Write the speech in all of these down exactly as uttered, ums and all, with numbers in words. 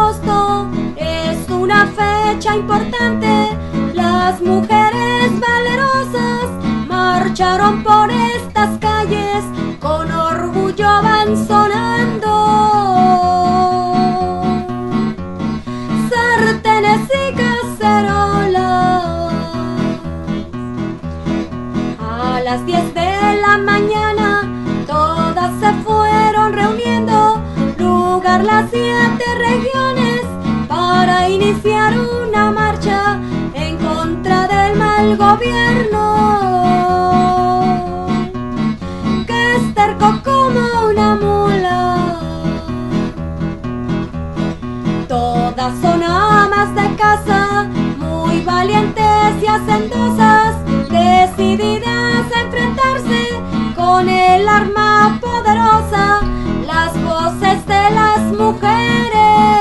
agosto es una fecha importante. Las mujeres valerosas marcharon por estas calles, con orgullo van sonando. Sartenes y cacerolas. A las diez de la mañana todas se fueron reuniendo, lugar las siete regiones, para iniciar una marcha en contra del mal gobierno, que es terco como una mula. Todas son amas de casa, muy valientes y hacendosas, decididas a enfrentarse con el arma poderosa, las voces de las mujeres,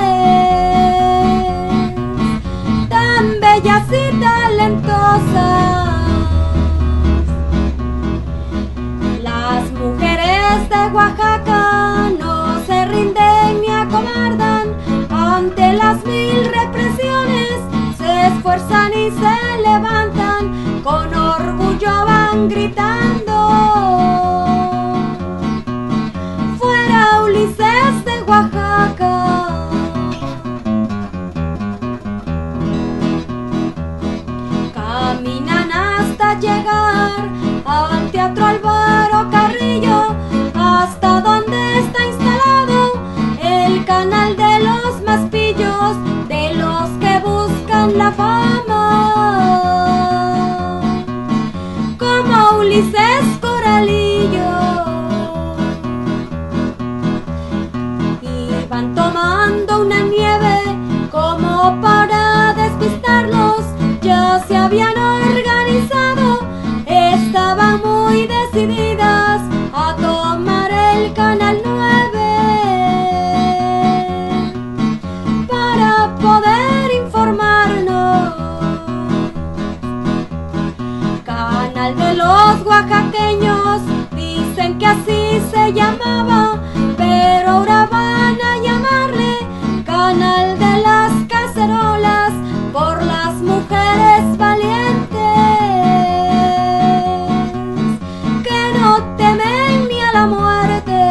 tan bellas y talentosas. Las mujeres de Oaxaca no se rinden ni acobardan ante las mil represiones, se esfuerzan y se levantan, con orgullo van gritando: ¡fuera Ulises de Oaxaca! Caminan hasta llegar al Teatro Álvaro Carrillo, hasta donde está instalado el canal de los más pillos, de los que buscan la fama, como Ulises Coralillo. Y van tomando una nieve como para despistarlos, ya se habían organizado, estaban muy decididas a tomar el canal nueve para poder informarnos. Canal de los oaxaqueños, dicen que así se llamaba, pero ahora van a llamarle Canal de las Cacerolas, por las mujeres valientes que no temen ni a la muerte.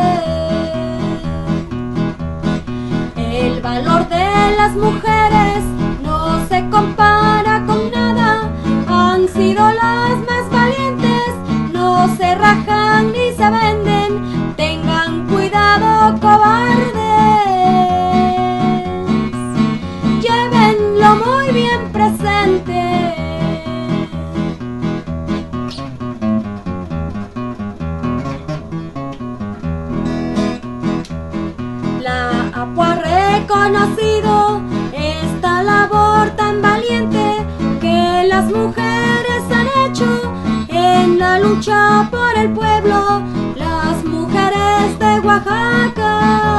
El valor de las mujeres no se compara con nada, han sido las más valientes, no se rajan ni se venden, tengan cuidado cobardes, llévenlo muy bien presente. La A P U ha reconocido esta labor tan valiente que las mujeres han hecho en la lucha por el pueblo, las mujeres de Oaxaca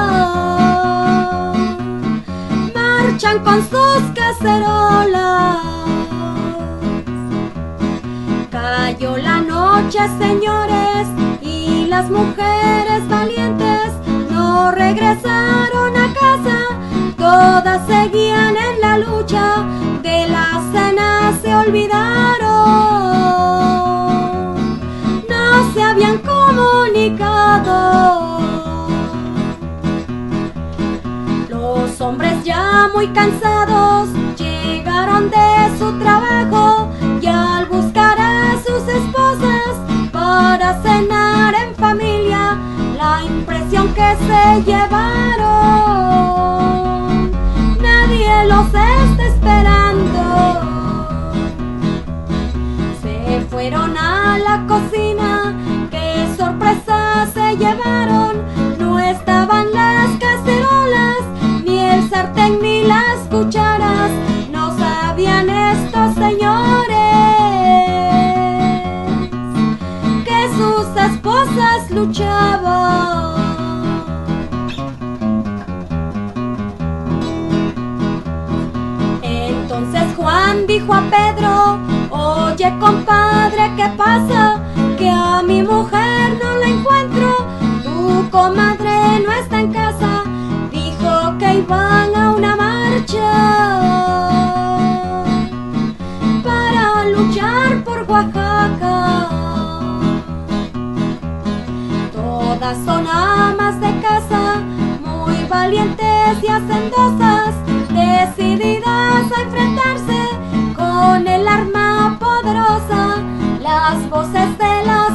marchan con sus cacerolas. Cayó la noche, señores, y las mujeres valientes no regresaron a casa, todas seguían en la lucha, de la cena se olvidaron, no se habían comunicado. Los hombres ya muy cansados llegaron de su trabajo, y al buscar a sus esposas para cenar en familia, la impresión que se llevaron, nadie los está esperando. Se fueron a la cocina, qué sorpresa se llevaron, no estaban las cacerolas, ni el sartén ni las cucharas, no sabían estos señores que sus esposas luchaban. Entonces Juan dijo a Pedro: oye, compadre, ¿qué pasa? Que a mi mujer no la encuentro, tu comadre no está en casa, dijo que iban a una marcha. Todas son amas de casa, muy valientes y hacendosas, decididas a enfrentarse con el arma poderosa, las voces de las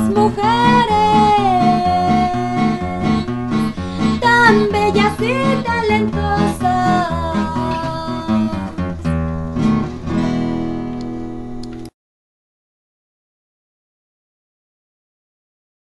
mujeres, tan bellas y talentosas.